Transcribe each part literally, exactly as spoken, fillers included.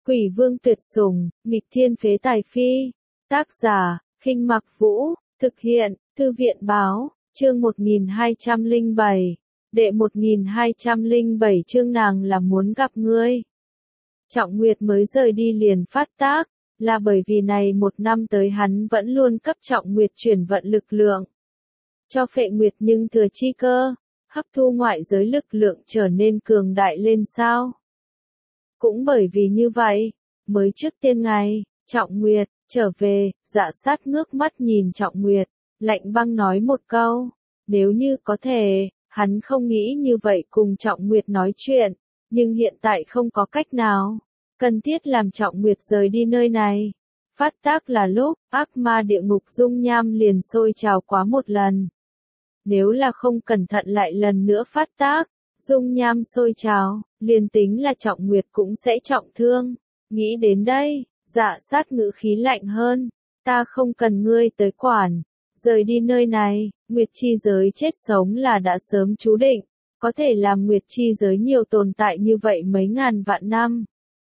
Quỷ vương tuyệt sủng, nghịch thiên phế tài phi. Tác giả, Khinh Mặc Vũ, thực hiện, Thư viện báo, chương một nghìn hai trăm lẻ bảy, đệ một nghìn hai trăm lẻ bảy chương nàng là muốn gặp ngươi. Trọng Nguyệt mới rời đi liền phát tác, là bởi vì này một năm tới hắn vẫn luôn cấp Trọng Nguyệt chuyển vận lực lượng. Cho Phệ Nguyệt nhưng thừa chi cơ, hấp thu ngoại giới lực lượng trở nên cường đại lên sao. Cũng bởi vì như vậy, mới trước tiên ngày, Trọng Nguyệt, trở về, Dạ Sát ngước mắt nhìn Trọng Nguyệt, lạnh băng nói một câu, nếu như có thể, hắn không nghĩ như vậy cùng Trọng Nguyệt nói chuyện, nhưng hiện tại không có cách nào, cần thiết làm Trọng Nguyệt rời đi nơi này. Phát tác là lúc, ác ma địa ngục dung nham liền sôi trào quá một lần. Nếu là không cẩn thận lại lần nữa phát tác, dung nham sôi trào, liền tính là Trọng Nguyệt cũng sẽ trọng thương. Nghĩ đến đây, Dạ Sát ngữ khí lạnh hơn, ta không cần ngươi tới quản, rời đi nơi này, Nguyệt chi giới chết sống là đã sớm chú định, có thể làm Nguyệt chi giới nhiều tồn tại như vậy mấy ngàn vạn năm.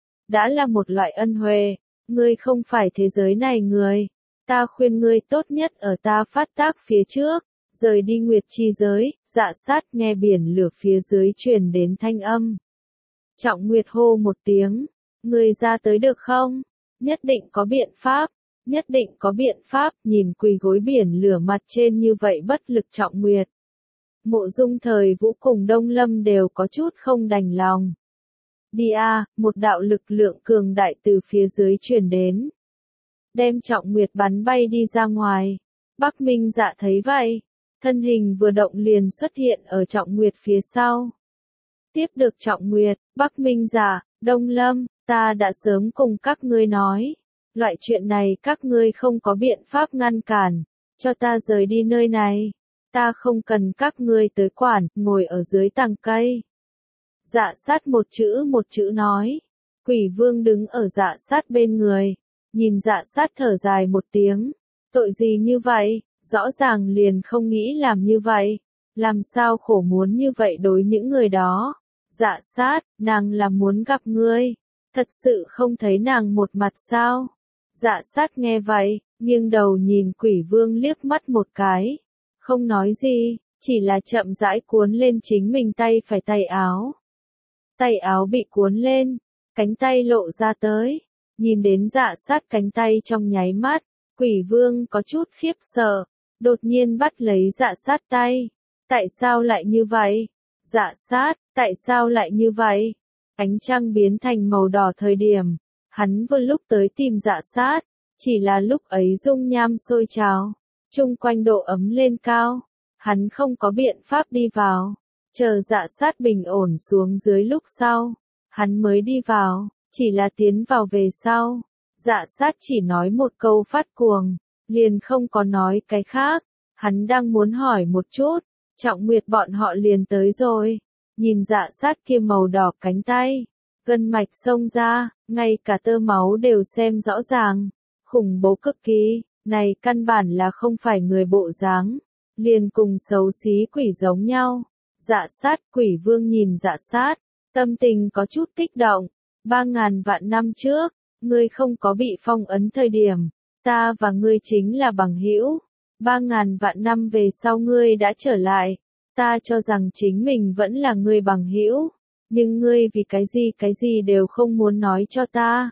Đã là một loại ân huệ, ngươi không phải thế giới này người, ta khuyên ngươi tốt nhất ở ta phát tác phía trước, rời đi Nguyệt chi giới. Dạ Sát nghe biển lửa phía dưới truyền đến thanh âm. Trọng Nguyệt hô một tiếng, ngươi ra tới được không? Nhất định có biện pháp, nhất định có biện pháp, nhìn quỳ gối biển lửa mặt trên như vậy bất lực Trọng Nguyệt. Mộ Dung Thời Vũ cùng Đông Lâm đều có chút không đành lòng. Đi a, một đạo lực lượng cường đại từ phía dưới truyền đến. Đem Trọng Nguyệt bắn bay đi ra ngoài. Bắc Minh Dạ thấy vậy, thân hình vừa động liền xuất hiện ở Trọng Nguyệt phía sau. Tiếp được Trọng Nguyệt, Bắc Minh Dạ, Đông Lâm, ta đã sớm cùng các ngươi nói. Loại chuyện này các ngươi không có biện pháp ngăn cản, cho ta rời đi nơi này. Ta không cần các ngươi tới quản, ngồi ở dưới tàng cây. Dạ Sát một chữ một chữ nói. Quỷ vương đứng ở Dạ Sát bên người, nhìn Dạ Sát thở dài một tiếng. Tội gì như vậy, rõ ràng liền không nghĩ làm như vậy. Làm sao khổ muốn như vậy đối những người đó. Dạ Sát, nàng là muốn gặp ngươi. Thật sự không thấy nàng một mặt sao? Dạ Sát nghe vậy, nghiêng đầu nhìn quỷ vương liếc mắt một cái. Không nói gì, chỉ là chậm rãi cuốn lên chính mình tay phải tay áo. Tay áo bị cuốn lên, cánh tay lộ ra tới. Nhìn đến Dạ Sát cánh tay trong nháy mắt, quỷ vương có chút khiếp sợ, đột nhiên bắt lấy Dạ Sát tay. Tại sao lại như vậy? Dạ Sát, tại sao lại như vậy? Ánh trăng biến thành màu đỏ thời điểm, hắn vừa lúc tới tìm Dạ Sát, chỉ là lúc ấy dung nham sôi trào, chung quanh độ ấm lên cao, hắn không có biện pháp đi vào, chờ Dạ Sát bình ổn xuống dưới lúc sau, hắn mới đi vào, chỉ là tiến vào về sau, Dạ Sát chỉ nói một câu phát cuồng, liền không có nói cái khác, hắn đang muốn hỏi một chút, Trọng Nguyệt bọn họ liền tới rồi. Nhìn Dạ Sát kia màu đỏ cánh tay, gân mạch xông ra, ngay cả tơ máu đều xem rõ ràng, khủng bố cực kỳ, này căn bản là không phải người bộ dáng, liền cùng xấu xí quỷ giống nhau. Dạ Sát, quỷ vương nhìn Dạ Sát, tâm tình có chút kích động, ba ngàn vạn năm trước, ngươi không có bị phong ấn thời điểm, ta và ngươi chính là bằng hữu, ba ngàn vạn năm về sau ngươi đã trở lại. Ta cho rằng chính mình vẫn là người bằng hữu, nhưng ngươi vì cái gì cái gì đều không muốn nói cho ta.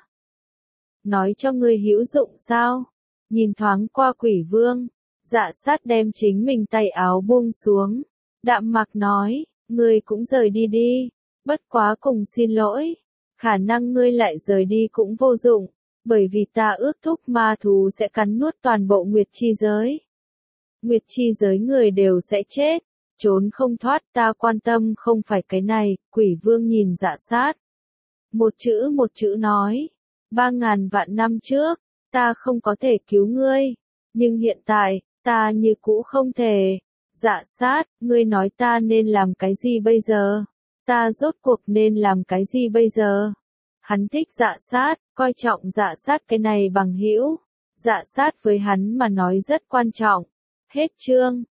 Nói cho ngươi hữu dụng sao? Nhìn thoáng qua quỷ vương, Dạ Sát đem chính mình tay áo buông xuống, đạm mạc nói, ngươi cũng rời đi đi, bất quá cùng xin lỗi, khả năng ngươi lại rời đi cũng vô dụng, bởi vì ta ước thúc ma thú sẽ cắn nuốt toàn bộ Nguyệt chi giới. Nguyệt chi giới người đều sẽ chết. Trốn không thoát, ta quan tâm không phải cái này, quỷ vương nhìn Dạ Sát. Một chữ một chữ nói, ba ngàn vạn năm trước, ta không có thể cứu ngươi, nhưng hiện tại, ta như cũ không thể. Dạ Sát, ngươi nói ta nên làm cái gì bây giờ? Ta rốt cuộc nên làm cái gì bây giờ? Hắn thích Dạ Sát, coi trọng Dạ Sát cái này bằng hữu. Dạ Sát với hắn mà nói rất quan trọng. Hết chương.